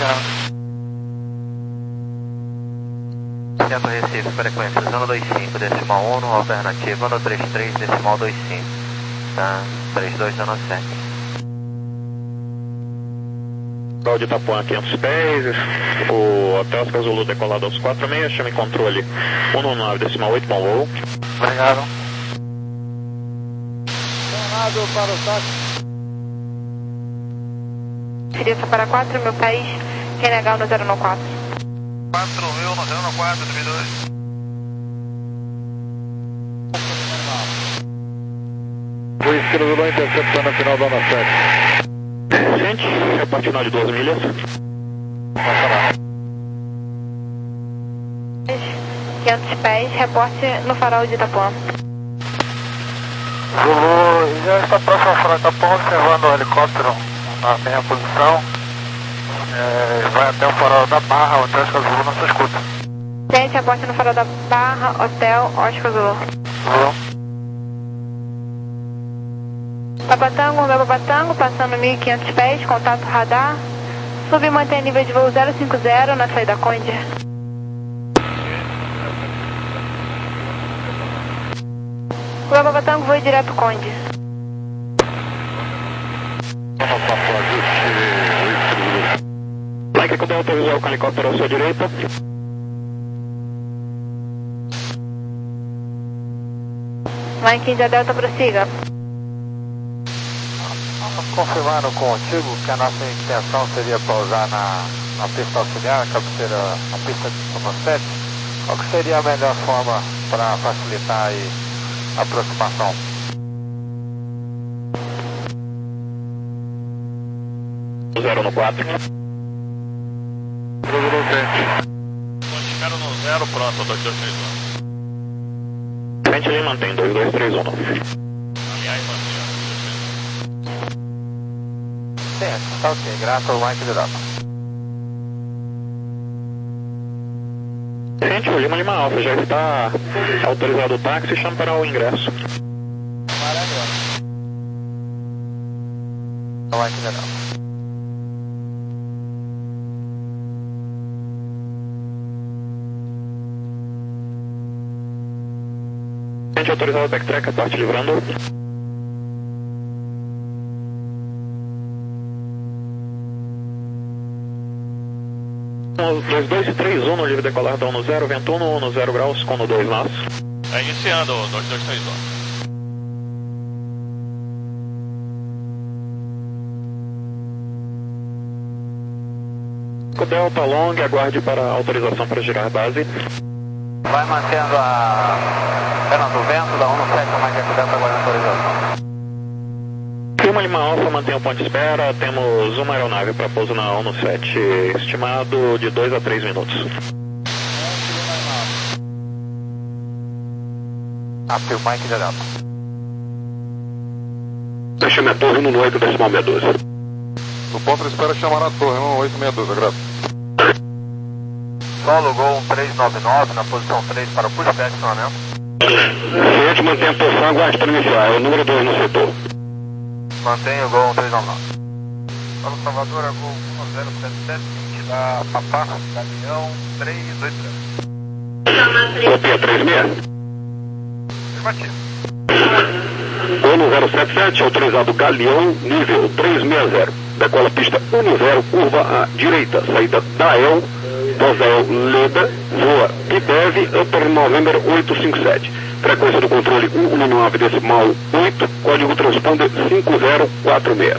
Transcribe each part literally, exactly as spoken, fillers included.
Centro Recife, frequência zero dois cinco, decimal um, alternativa zero três três, decimal dois cinco, tá? três dois zero sete. Central de Itapuã, quinhentos pés, o Hotel Oscar Zulu decolado aos quatro seis, chame controle um nove decimal oito, bom voo. Obrigado. Chamado para o táxi. Filipa para quatro mil pés, Q N H no zero nove quatro. quatro mil no zero nove quatro, dois dois. O esquerdo do interceptando a final da Ana sete. Gente, reporte final de doze milhas. quinhentos pés, reporte no farol de Itapuã. Zulu, já está próximo ao farol de Itapuã, observando o helicóptero na minha posição. É, vai até o farol da Barra, Hotel Oscar Zulu, não se escuta. Gente, reporte no farol da Barra, Hotel Oscar Zulu. Zulu. Papatango, meu Papatango, passando mil e quinhentos pés, contato radar. Sub e mantém nível de voo zero cinco zero na saída Conde. O meu Papatango voe direto Conde. Like quando autorizou com o helicóptero à sua direita. Mike India Delta, prossiga. Confirmando contigo que a nossa intenção seria pousar na, na pista auxiliar, cabeceira, na pista de Soma sete. Qual que seria a melhor forma para facilitar aí a aproximação? zero no quatro. Espero no zero, pronto, dois dois três um. Frente ali mantém dois dois três um. Aliás, mantém. Certo, tá ok, graças ao Mike de Data. Gente, o Lima Lima Alfa já está autorizado o táxi, chama para o ingresso. Maravilhoso. O Mike de Data. Gente, autorizado o backtrack, a parte livrando. dois dois três um no livre decolar da um zero, vento um no zero graus, com no dois nós. É iniciando o dois dois três um. Delta Long, aguarde para autorização para girar base. Vai mantendo a pena do vento da um sete, o Mike Delta agora na autorização. Lima Lima Alfa, mantém o ponto de espera, temos uma aeronave para pouso na um sete, estimado de dois a três minutos. Apio Mike de Delta. Deixa minha torre no oito decimal seiscentos e doze. O ponto de espera chamará a torre no oito seis dois, agradeço. Solo Gol três nove nove na posição três para o pushback, acionamento. Ciente, mantém a posição, aguarde para iniciar, é o número dois no setor. Mantenha o Gol três nove nove. Para o Salvador, a Gol um zero sete sete, vinte da Papá, Galeão três oito zero. Copia três seis. Afirmativo. Gol no zero sete sete, autorizado Galeão, nível três seis zero. Decola pista um zero, curva à direita, saída da El, Dozel Leda, voa Pidev, Upper November oito cinco sete. Frequência do controle um nove decimal oito, código transponder cinco zero quatro seis.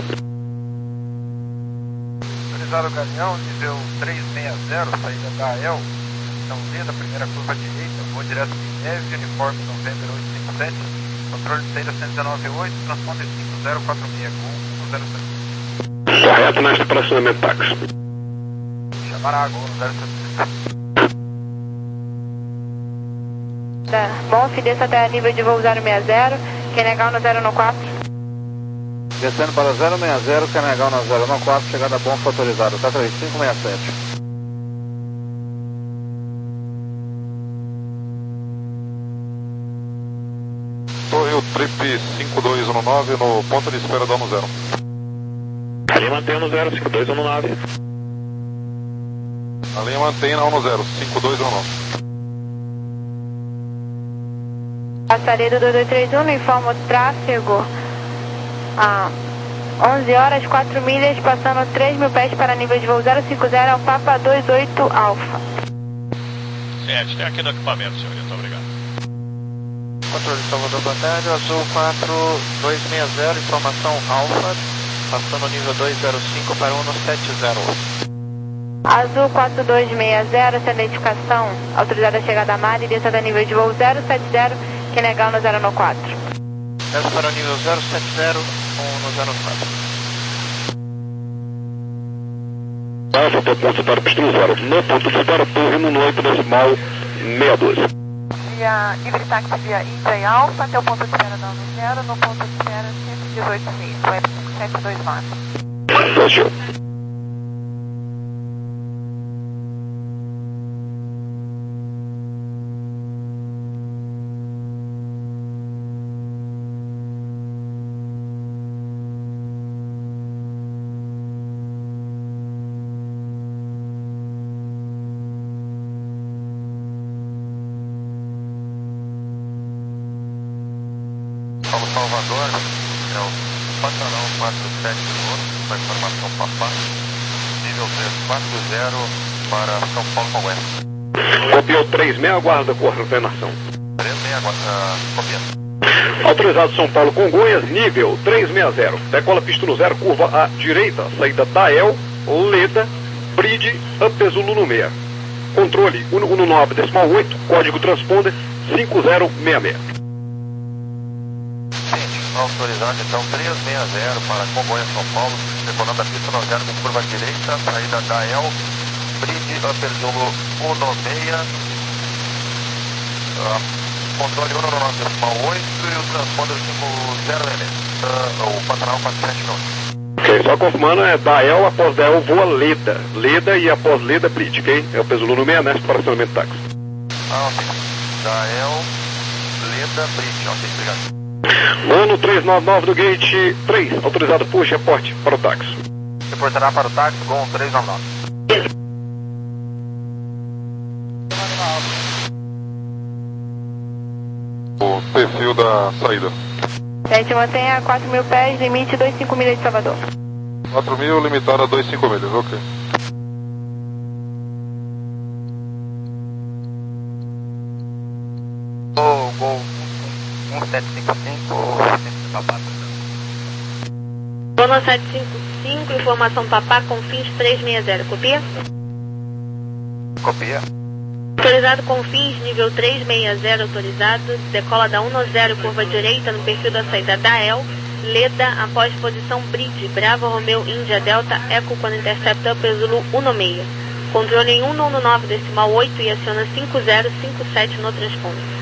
Autorizado Galeão, nível três seis zero, saída da El, então Leda, primeira curva direita, voa direto Pidev, uniforme November oito cinco sete, controle de saída cento e dezenove oito, transponder cinco zero quatro seis, Gol um zero sete. Correto neste estacionamento táxi. Chamará Gol um zero sete. Bom, desça até nível de voo zero seis zero, Q N H no zero nove quatro. Descendo para zero seis zero, Q N H no zero nove quatro, chegada bom, autorizado, tá três cinco seis sete. Torre o Trip cinco dois um nove no ponto de espera da um zero. Ali mantém no zero cinco dois um nove. A linha mantém na um zero, cinco dois um nove. A saída do dois três um, informa o tráfego a onze horas, quatro milhas, passando três mil pés para nível de voo zero cinco zero, ao Papa dois oito Alfa. Certo, tem aqui no equipamento, senhorita, obrigado. Controle Salvador Bandeira, Azul quatro dois seis zero, informação Alfa, passando nível dois zero cinco para um sete zero. Azul quatro dois seis zero, essa identificação autorizada a chegada a mar e descida a nível de voo zero sete zero, que é legal no zero no quatro. Desce para o nível zero sete zero, um no zero quatro. Alfa, teu ponto para pista no zero. No ponto para torre no oito decimal seiscentos e doze. Via Iberitaxi via Índia e Alfa, até o ponto de espera não no zero, no ponto de espera cento e dezoito milhas, web cinco sete dois nove. Fechou. Paulo Salvador, é o Patanão quatro sete um, para informação Papá, nível três quatro zero para São Paulo com Oeste. Copiou três seis, aguarda coordenação. três seis, aguarda, copia. Autorizado São Paulo Congonhas, nível três seis zero. Decola pista no zero, curva à direita, saída da El, Leda, Bridge, Upezulu no meia. Controle um um nove decimal oito, código transponder cinco zero seis seis. Autorizado então três seis zero para Congonhas, São Paulo, decolando a pista no zero com curva direita, saída da El, Bridge, Upezulu um seis, uh, controle um um nove decimal oito e o transponder cinco zero seis seis, uh, o Pantanal quatro sete um. Ok, só confirmando, é da El, após da El voa Leda. Leda e após Leda, Bridge, ok? É o Upezulu no meia, nesse para acionamento táxi. Ah, ok. Da El, Leda, Bridge, ok, obrigado. Ono três nove nove do gate três, autorizado push, reporte para o táxi. Reportará para o táxi, Gol três nove nove. O perfil da saída. Gente, mantenha quatro mil pés, limite dois cinco milhas de Salvador. quatro mil limitado a dois cinco milhas, ok. Gol, Gol um sete cinco cinco, Papá. Bono sete cinco cinco, informação Papá com fins três seis zero, copia? Copia. Autorizado com fins nível três seis zero, autorizado, decola da um zero, curva direita no perfil da saída da El, Leda, após posição Bridge, Bravo Romeo Índia Delta, Eco quando intercepta Upezulu um seis. Controle em um um nove decimal oito e aciona cinco zero cinco sete no transponder.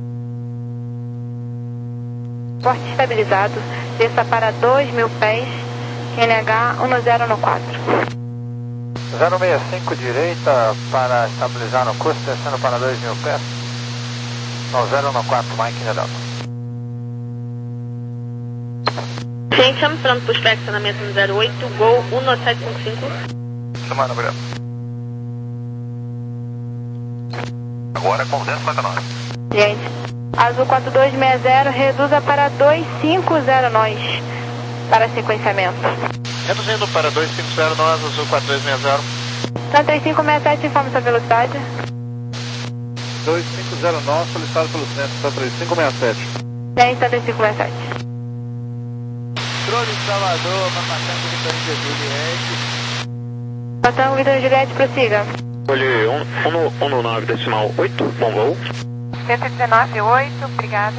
Porte estabilizado, desça para dois mil pés, N H um zero no quatro. zero seis cinco direita para estabilizar no curso, descendo para dois mil pés. No zero no quatro, Mike Delta. Centam, pronto para o estacionamento no zero oito, Gol um sete cinco cinco. Semana, obrigado. Agora com dez para nós. Gente, Azul quatro dois seis zero, reduza para dois cinco zero nós, para sequenciamento. Reduzindo para dois cinco zero nós, Azul quatro dois seis zero. Então três cinco seis sete, informe sua velocidade. dois cinco zero nós, solicitado pelo centro, está três cinco seis sete. Gente, então três cinco seis sete. Controle Salvador, Papatango, Vitor Juliette. Patango, Vitor Juliette, prossiga. Olhe um nove decimal oito, bom voo. cento e dezenove, oito, obrigada.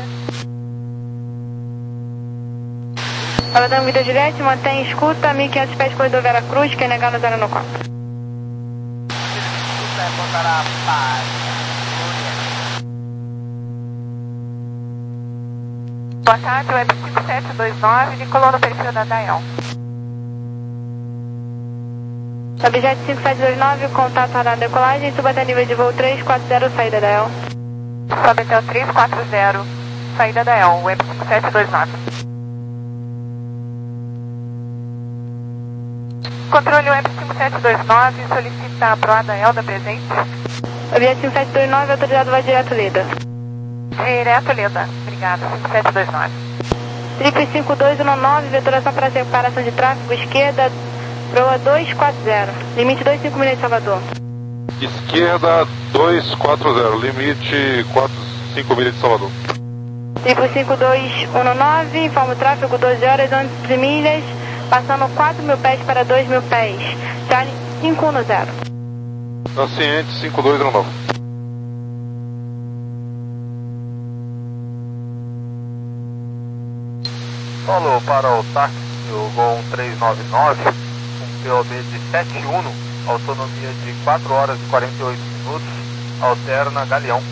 Patango, Vitor Juliette, mantém escuta, mil e quinhentos pés, corredor Vera Cruz, que é negar no zero no quatro. Boa tarde, web cinco sete dois nove, decolou no perfil da Dael. Objeto cinco sete dois nove, contato radar decolagem, suba até nível de voo três quatro zero, saída da E L. Sobe até o três quatro zero, saída da E L, web cinco sete dois nove. Controle web cinco sete dois nove, solicita a proa Elda presente. Via cinco sete dois nove, autorizado vai direto Leda. Direto Leda, obrigado, cinco sete dois nove. Trip cinco dois um nove, veturação para separação de tráfego, esquerda, proa dois quatro zero, limite dois cinco milhas de Salvador. Esquerda dois quatro zero, limite quatro cinco milhas de Salvador. Trip cinco dois um nove, informa o tráfego doze horas, onze milhas, passando quatro mil pés para dois mil pés. Charlie cinco um zero. Tá ciente, cinco dois um nove. Solo para o táxi, o Gol um três nove nove, com P O B de sete um, autonomia de quatro horas e quarenta e oito minutos, alterna Galeão.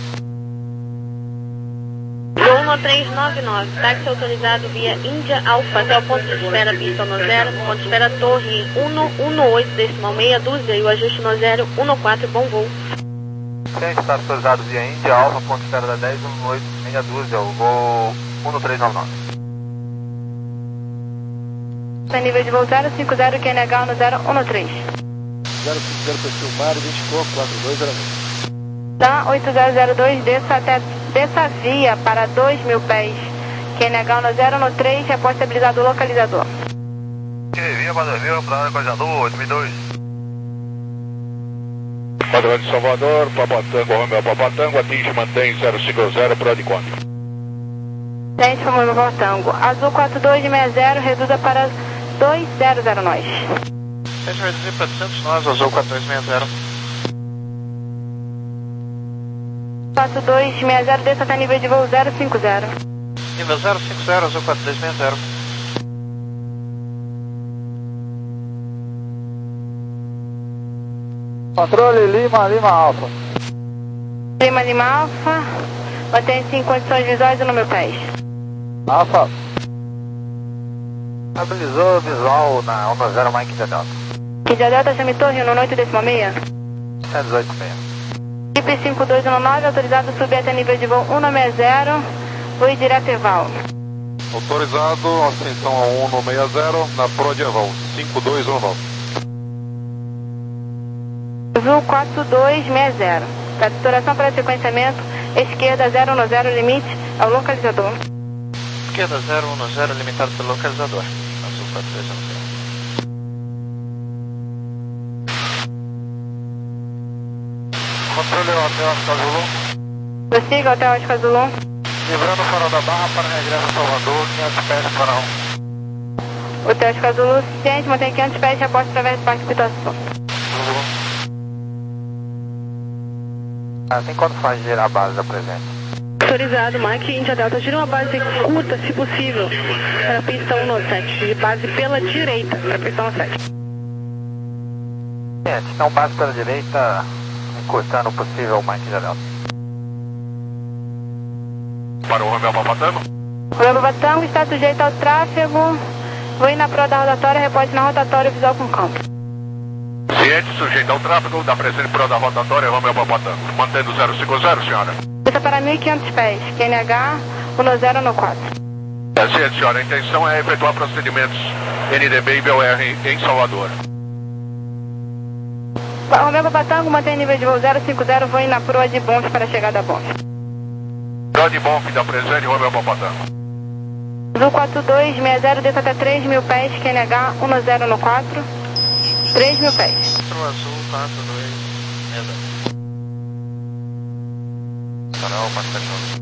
Gol um três nove nove, táxi autorizado via Índia Alfa até o ponto de espera pista no zero, ponto de espera torre um um oito decimal meia dúzia e o ajuste no zero um quatro, bom voo. Ciente, está autorizado via Índia Alfa, ponto de espera da dez um oito meia dúzia, o Gol um três nove nove. Nível de voo zero cinco zero, Q N H no zero um três. zero cinco zero perfil Mário, vinte e quatro quatro dois zero um. Tá, oito zero zero dois, desça até desça via para dois mil pés. Q N H no zero um três, repórter estabilizado localizador. Via para dois mil, para localizador oito mil e dois. Padrão de Salvador, Papatango, Romeo Papatango, atinge, mantém zero cinco zero, para de conta. Gente, vamos no Papatango. Azul quatro dois seis zero, reduza para dois zero zero nós. Gente, vai reduzir para duzentos nós, Azul quatro dois seis zero. quatro dois seis zero, desça até nível de voo zero cinco zero. Nível zero cinco zero, Azul quatro dois seis zero. Controle Lima, Lima Alfa. Lima, Lima Alfa, mantém-se em condições visuais e no meu pés. Alfa. Estabilizou visual na um zero Mike de Delta. Índia Delta, chame torre um oito decimal meia. cento e dezoito meia. Trip cinco dois um nove, autorizado subir até nível de voo um nove zero, voo direto Eval. Autorizado, ascensão a um um seis zero, na Pro de Eval, cinco dois um nove. Azul quatro dois seis zero. Saturação para sequenciamento, esquerda zero um zero, limite ao localizador. Esquerda zero um zero, limitado pelo localizador. Azul quatro dois um zero. Controle Hotel Oscar Zulu. Prossiga, Hotel Oscar Zulu. Livrando o farol da Barra para regresso a Salvador, quinhentos pés para um. Hotel Oscar Zulu, ciente, mantém quinhentos pés, reporte através do Parque Pituaçu. Ah, tem quanto faz girar a base da presença? Autorizado, Mike Índia Delta, gira uma base curta, se possível, para a pista um no sete, de base pela direita, para a pista um no sete. Gente, então base pela direita, encurtando o possível Mike Índia Delta. Para o Romeo Papatango. Romeo Papatango está sujeito ao tráfego, vou ir na proa da rotatória, reporte na rotatória visual com campo. Ciente, sujeito ao tráfego, da presente Pro da rotatória, Romeo Papatango. Mantendo zero cinco zero, senhora. Desça para mil e quinhentos pés, Q N H um zero um quatro. É, ciente, senhora, a intenção é efetuar procedimentos N D B e B O R em Salvador. Romeo Papatango mantém nível de voo zero cinco zero, vou ir na proa de Bonf para a chegada a Bonf. Proa de Bonf da presente, Romeo Papatango. Azul quatro dois seis zero, desça até três mil pés, Q N H um zero um quatro. três mil pés. Pro Azul quatro dois seis zero. Canal, Marcelo.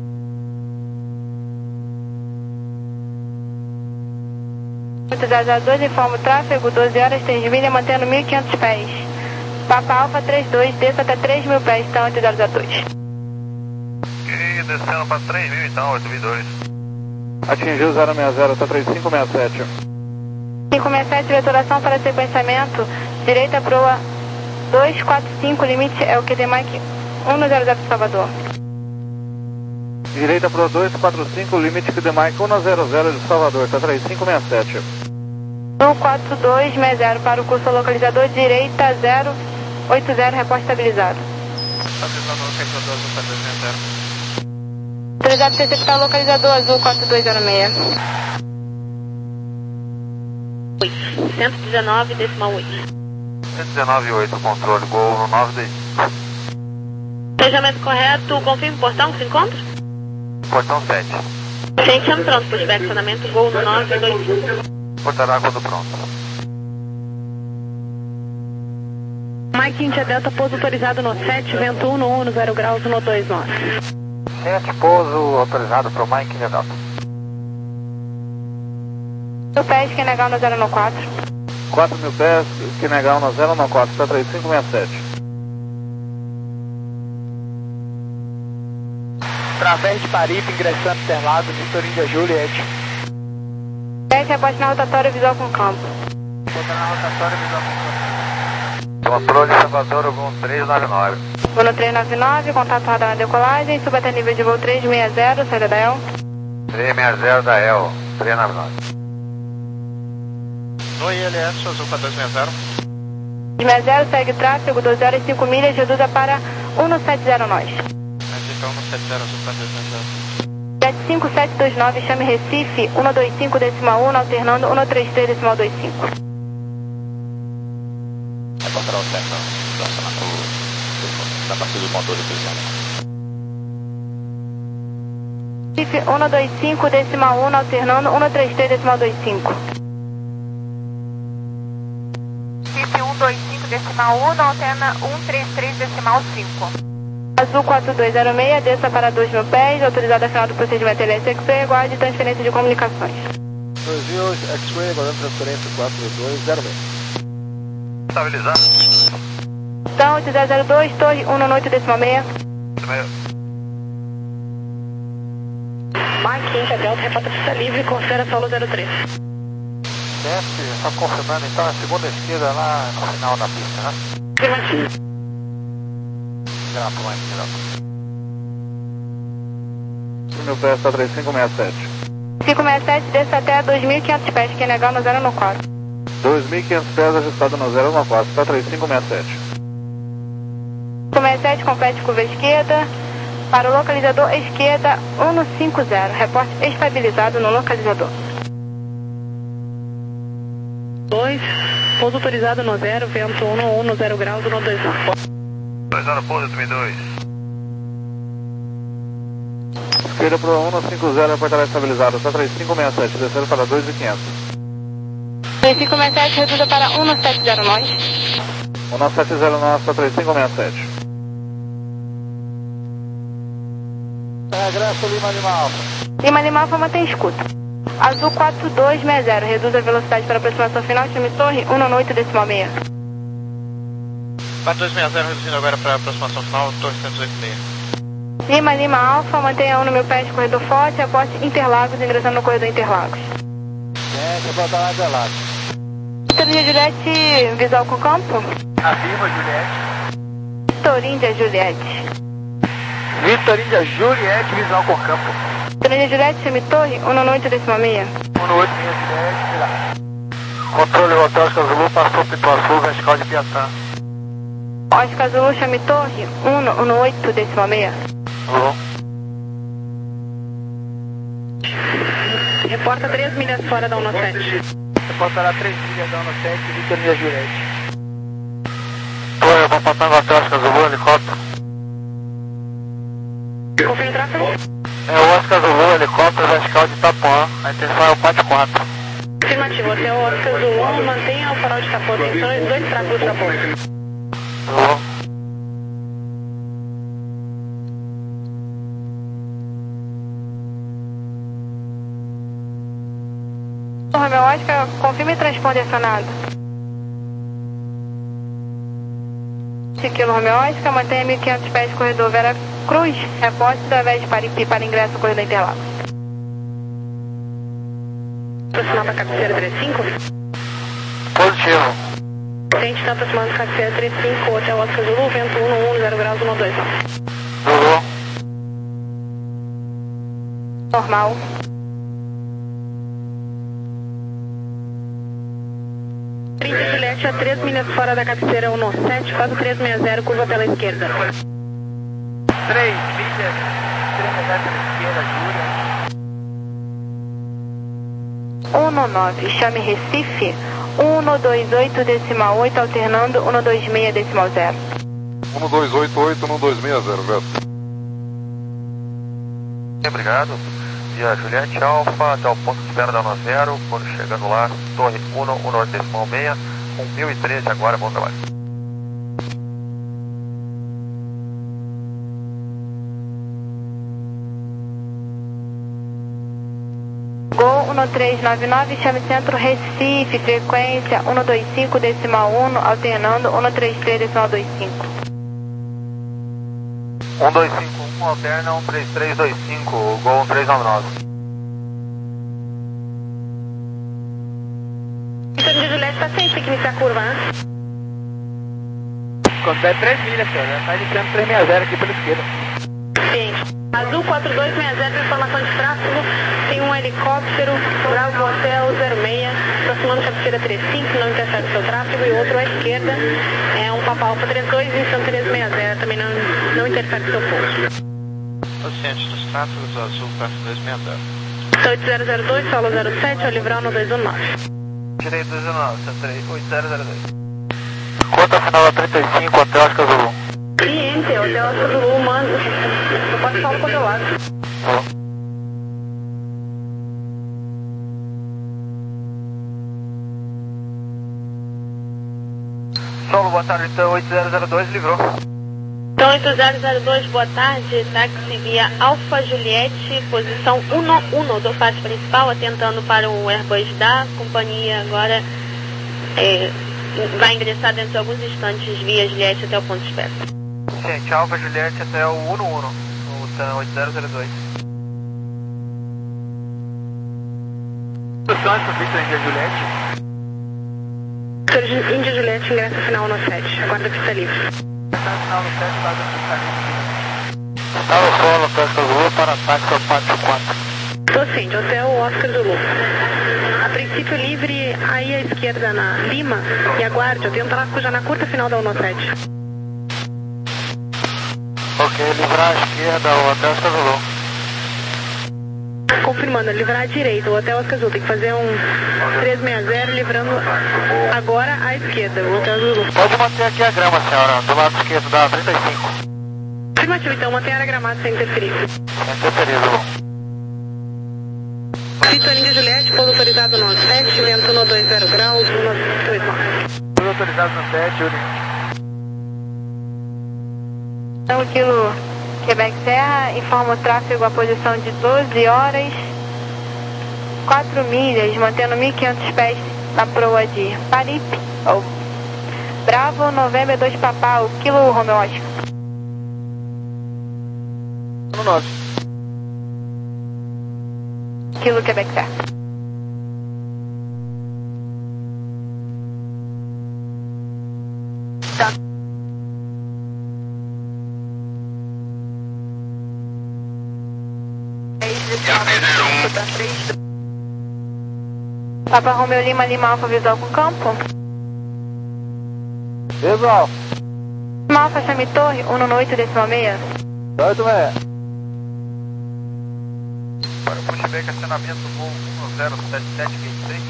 oito zero zero dois, informa o tráfego, doze horas, três milhas, mantendo mil e quinhentos pés. Papa Alfa trinta e dois, desça até três mil pés, então oito zero zero dois. Ok, descendo para três mil então, oito mil e dois. Atingiu zero seis zero, tá três cinco seis sete. cinco seis sete, veturação para sequenciamento, direita proa dois quatro cinco, limite é o Q D Mike um zero zero de Salvador. Direita pro dois quatro cinco, limite Q D Mike um zero zero de Salvador, tá três cinco seis sete. um quatro dois seis zero, para o curso localizador, direita zero oito zero, reporte estabilizado. Estabilizando o sector do Azul quatro dois seis zero. Autorizado interceptar localizador Azul quatro dois zero seis. cento e dezenove, decimal oito. cento e dezenove vírgula oito, controle, Gol no nove dois cinco. Fechamento correto, confirme o portão que se encontra? Portão sete. Sentindo pronto, pushback, acionamento, Gol no nove dois cinco. Portará quando pronto. Mike India Delta, pouso autorizado no sete, vento um no um, no zero graus, no dois nove. sete, pouso autorizado para o Mike India Delta. Mil pés, que negar no zero no quatro. quatro mil pés, que negar no zero no quatro, está três cinco seis sete. Através de Paripe, ingressando Interlagos, Vitor India Juliette. dez, reposte na rotatória visual com campo. Bota na rotatória visual com campo. Controle Salvador, algum três nove nove. Vou no três nove nove, contato radar na decolagem, suba até nível de voo três seis zero, saída da E L. três seis zero da E L, três nove nove. Oi, L S, azul quatro dois seis zero. três seis zero, segue tráfego, doze horas e cinco milhas, reduza para um no sete zero nós. Então, um sete zero, azul quatro dois seis zero. Jet cinco sete dois nove, chame Recife, um dois cinco decimal um, alternando um três três decimal dois cinco. É contra o certo, da partida do motor de prisão. Recife, um dois cinco decimal um, alternando um três três decimal dois cinco. Recife um dois cinco decimal um, alterna um três três decimal cinco. Azul quatro dois zero seis, desça para dois mil pés, autorizada a final do procedimento L S X-Ray, aguarde transferência de comunicações. dois mil, X-Ray, aguardando transferência quatro dois zero seis. Estabilizar. Então, oito zero zero dois, torre um no oito decimal seis. Mike India Delta, repórter pista livre, considera solo zero três. Desce, só confirmando então a segunda esquerda lá no final da pista, né? Afirmativo. Será para o Mike India Delta. Meu pé está três cinco seis sete. cinco seis sete, desça até dois mil e quinhentos pés, que é negar no zero no quatro. dois mil e quinhentos pés ajustado no zero no quatro, está três cinco seis sete. cinco seis sete, complete curva esquerda, para o localizador esquerda um no cinco zero, reporte estabilizado no localizador. dois, pouso autorizado no zero, vento um no um, no zero graus, no dois nove. dois zero, pouso, dois. Esquerda para um no cinco zero, reportará estabilizado, está três cinco seis sete, descendo para dois mil e quinhentos. três cinco seis sete, reduza para um no sete zero nós. um no sete zero nove, está três cinco seis sete. Regresso Lima Lima Alfa. Lima Lima Alfa, mantém escuta. Azul quatro dois seis zero, reduza a velocidade para aproximação final, chame torre um no oito decimal seis. quatro dois seis zero, reduzindo agora para a aproximação final, torre cento e oito seis. Lima Lima Alfa, mantenha um no mil pés, corredor forte, reporte Interlagos, ingressando no corredor Interlagos. É, deixa eu botar lá de lado. Vitor India Juliette, visual com campo. Afirma, Juliette. Vitor India Juliette. Vitor India Juliette, visual com campo. Vitor India Juliette, chame torre um no oito decimal seis. um no oito, Juliette, virar. Controle Hotel Zulu, passou Pituaçu, vertical de Piatã. Oscar Zulu, chame torre um no, um no oito decimal seis. Alô? Reporta três milhas fora da um no sete. Reportará três milhas da um no sete, Vitor India Juliette. Torre, Papatanga Hotel Zulu, helicóptero. Confirme o tráfego? É o Oscar Zulu, helicóptero vertical de Itapuã. A intenção é o quatro quatro. Afirmativo, você é o Oscar Zulu, mantenha o farol de capô, atenção, os dois tráfegos capô. Alô? Romeu Oscar, confirme transponder acionado. Kilo Romeu Oscar, mantenha mil e quinhentos pés, corredor Vera Cruz, reporte através de Paripi para ingresso no corredor Interlagos. Aproximar para a cabeceira trinta e cinco? Positivo. A gente está aproximando da cabeceira trinta e cinco, Hotel Oscar Zulu, vento um no um, zero graus, um dois. Zulu. Normal. trinta Juliette a três milhas fora da cabeceira um no sete, quatro três seis zero, curva pela esquerda. três milhas, três milhas pela esquerda, Júlia. um nove, chame Recife, um dois oito decimal oito, alternando um dois seis decimal zero. um dois oito oito, um dois seis zero, Beto. Obrigado. Via Juliette Alfa até o ponto de espera da um zero, quando chegando lá, Torre um, um decimal seis, com mil e treze agora, bom trabalho. Gol um três nove nove, chame Centro Recife, frequência um dois cinco decimal um, alternando um três três decimal vinte e cinco. um dois cinco um, alterna um três três dois cinco, Gol um três nove nove. Vitor de Juliette está sem que iniciar a curva, né? Quando der três milhas, senhor, já está iniciando três seis zero aqui pela esquerda. Sim. Azul quatro dois seis zero, informação de tráfego, tem um helicóptero, Bravo Hotel zero seis, aproximando cabeceira trinta e cinco, não interfere o seu tráfego, e outro à esquerda, é um Papa Alfa trinta e dois, em três seis zero, também não, não interfere o seu pouso. Oceante dos tráfegos, Azul quatro dois seis zero. oito zero zero dois, solo zero sete, Olivrão no dois um nove. Direito dois um nove, oito zero zero dois. Conta final da trinta e cinco, Hotel Oscar Zulu. Cliente, Hotel Oscar Zulu, manda, eu posso falar com o teu lado. Solo, boa tarde, então, oito zero zero dois, livrou. Então, oito zero zero dois, boa tarde, táxi via Alfa Juliette, posição um um do faixa principal, atentando para o Airbus da companhia, agora é, vai ingressar dentro de alguns instantes via Juliette até o ponto de espera. Gente, Alfa Juliette até o um um, no TAM oito zero zero dois. Instruções para Victor Índia Juliette. Victor Índia Juliette, ingressa final no sete, aguarda a pista livre. Final no sete, aguarda a pista livre. Está no solo, Hotel Oscar Zulu, para táxi ao pátio quatro. Estou sim, de Hotel Oscar Zulu. A princípio livre aí à esquerda na Lima, e aguarde, eu tenho um tráfego já na curta final da um sete. Ok, livrar à esquerda, o Hotel Oscar Zulu. Confirmando, livrar à direita, o Hotel Oscar Zulu. Tem que fazer um três seis zero, livrando agora à esquerda, o Hotel Zulu. Pode manter aqui a grama, senhora, do lado esquerdo da trinta e cinco. Afirmativo, então, manter a área gramada sem interferir. Sem interferir, Zulu. Vitor Índia Juliette, pouso autorizado no sete, vento no dois zero graus, um dois nove. Pouso autorizado no sete, Uri. Então, quilo Quebec Serra, informa o tráfego a posição de doze horas, quatro milhas, mantendo mil e quinhentos pés na proa de Paripe, ou Bravo, Novembro dois Papau, quilo Romeo Oscar. No nove. Quilo Quebec Serra. Tá. Papa Romeo Lima, Lima Alfa, visual com campo. Visual. Lima Alfa, chame torre, um oito decimal seis. oito seis. Para o pushback, acionamento voo um zero sete sete vinte e seis.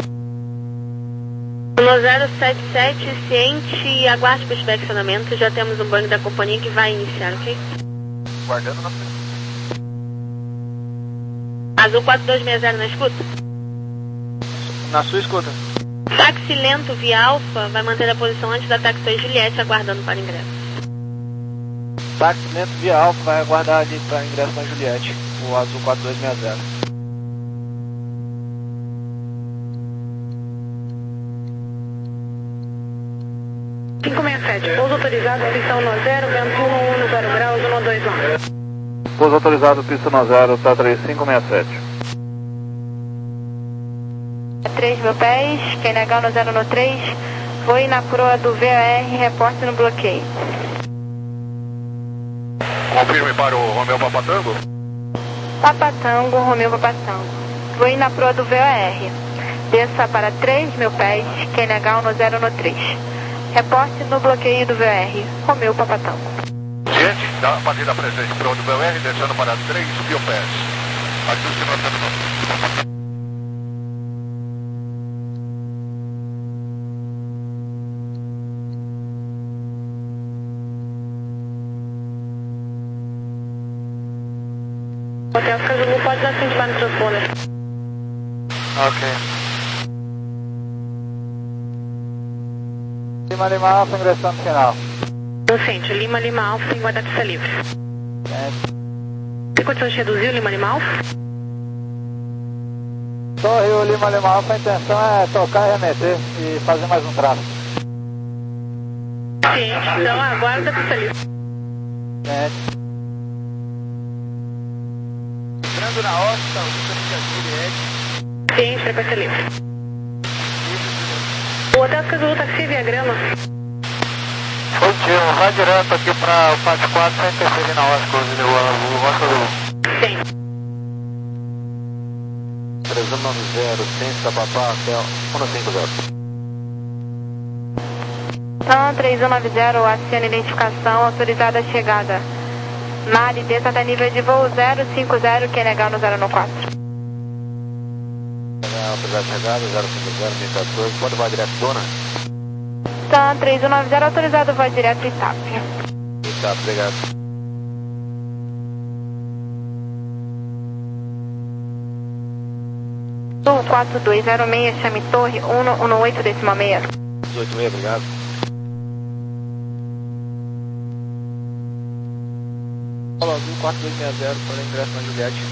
um zero sete sete, ciente e aguarde pushback acionamento. Já temos um banco da companhia que vai iniciar, ok? Guardando na frente. Azul quatro dois seis zero na escuta. Na sua escuta. Táxi lento via Alfa vai manter a posição antes da táxi dois Juliette, aguardando para ingresso. Táxi lento via Alfa vai aguardar ali para ingresso na Juliette, o Azul quatro dois seis zero. cinco seis sete, pouso autorizado, pista um zero, vento um zero graus, um dois nove. Pouso autorizado, pista no zero, tá três cinco seis sete. três mil pés, quem negar no zero no três, foi na proa do V A R, reporte no bloqueio. Confirme para o Romeo Papatango. Papatango, Romeo Papatango. Foi na proa do V A R. Desça para três mil pés, quem negar no zero no três. Reporte no bloqueio do V A R, Romeo Papatango. Gente, da partida presente para o W R, descendo para três mil pés. Ajuste no Hotel Oscar Zulu, pode dar sim de bar no transponder. Ok. Lima Lima Alfa ingressando final. Vicente, Lima Lima Alfa sem guardar pista livre. É. Tem condição de reduzir o Lima Lima Alfa? Torre o Lima Lima Alfa, a intenção é tocar e remeter e fazer mais um tráfego. Ciente, então aguarda a pista livre. É. Entrando na órbita, o Juliette. Ciente, frequência livre. O Hotel Oscar Zulu, taxi via grama. Positivo, vai direto aqui para o P A T quatro sem interferir na Oscar, o Oscar Zulu. Sim. três um nove zero, ciência Papá, hotel um cinco zero. Então, três um nove zero, aciona identificação, autorizada a chegada. Mari, desça até nível de voo zero cinco zero, que é legal no zero quatro. Autorizada a chegada, zero cinco zero, mil e quatorze, pode voar direto, dona? Então, três um nove zero, autorizado, vai direto Itap. Itap, obrigado. Sul quatro dois zero seis, chame torre um um oito decimal seis. dezoito seis, obrigado. Paulo Azul quatro dois seis zero para ingresso na Juliette.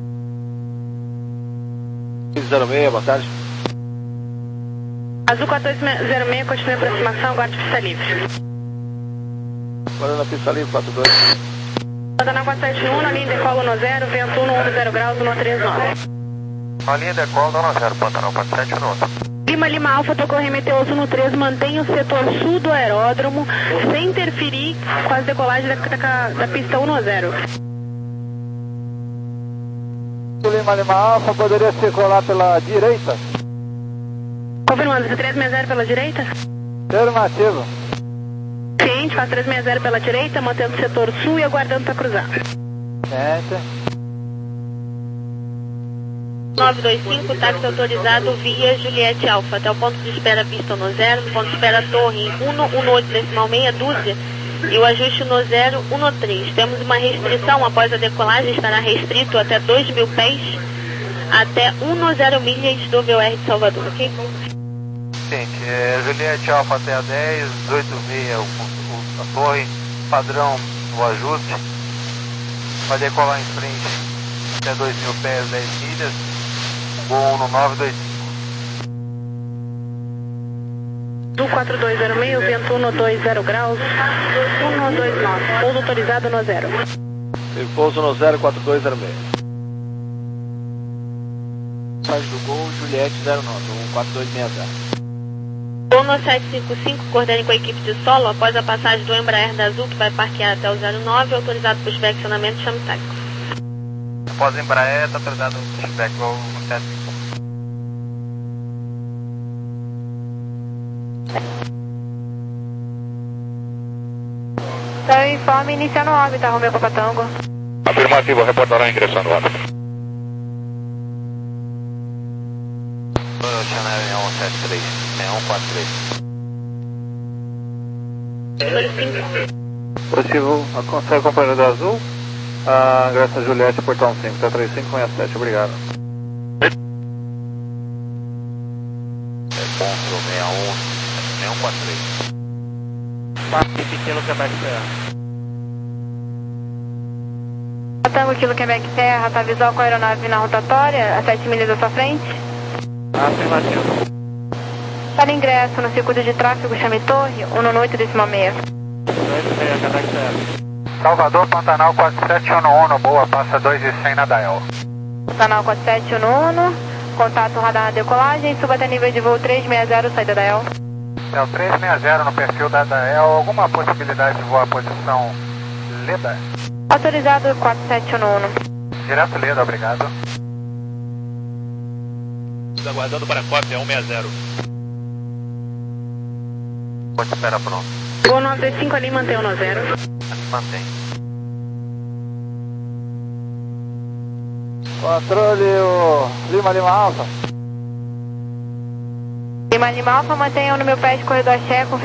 zero seis, boa tarde. Azul quatro dois zero seis, continue a aproximação, aguarde pista livre. Agora na pista livre, quatro dois. Roda na quatro sete um, na linha decola no zero, vento um no zero graus, no três nove. A linha decola no zero, Pantanal quatro sete um. Lima Lima Alfa, tocou Remeteuso no três, mantenha o setor sul do aeródromo, sem interferir com as decolagens da, da, da pista um no zero. O Lima Lima Alfa poderia circular pela direita? Confirmando, três seis zero pela direita? Afirmativo. Ciente, faz três seis zero pela direita, mantendo o setor sul e aguardando para cruzar. Ciente. nove dois cinco, táxi autorizado via Juliette Alfa, até o ponto de espera pista no zero, ponto de espera torre um um oito decimal meia dúzia e o ajuste no zero um no três. Temos uma restrição após a decolagem, estará restrito até dois mil pés, até um no zero milhas do V O R de Salvador, ok? Gente, é Juliette Alfa até a dez, dezoito seis, o, o, a torre, padrão o ajuste, vai decolar em frente até dois mil pés, dez milhas, voo no nove dois cinco. Do quatro dois zero seis, vento um no dois zero graus, um no dois nove, pouso autorizado no zero. Pouso no zero quatro dois zero seis. Mensagem do Gol, Juliette zero nove, um quatro dois seis zero. Voo no sete cinco cinco, coordene com a equipe de solo, após a passagem do Embraer da Azul, que vai parquear até o zero nove, autorizado por inspecionamento, chame táxi. Após Embraer, está autorizado o pushback ao sete cinco cinco. Então, informe iniciando órbita, Romeu Papa Tango. Afirmativo, reportará ingressando órbita. Channel um sete três, um quatro três. Positivo, consegue acompanhar do Azul? Ah, ingressa Juliette, portão cinco, tá três cinco um sete, obrigado. É Control sessenta e um, um quatro três. quatro pequeno Quebec Terra. Tango Kilo Quebec Terra, tá visual com a aeronave na rotatória, a sete milhas à sua frente. Afirmativo. Para ingresso no circuito de tráfego, chame torre um no oito decimal seis. dois seis, Quebec Terra. Salvador, Pantanal quatro sete um um, boa, passa dois e cem na Dael. Pantanal quatro sete um um, contato radar na decolagem, suba até nível de voo três seis zero, saída da E L. É o três seis zero no perfil da Dael, alguma possibilidade de voar a posição Leda? Autorizado quatro sete um um. Direto Leda, obrigado. Aguardando para a cópia um seis zero. Pode esperar pronto. Voo nove dois cinco ali, mantém o no zero. Mantém. Controle o Lima Lima Alfa. Lima Lima Alfa, mantenha no meu pé de corredor checo.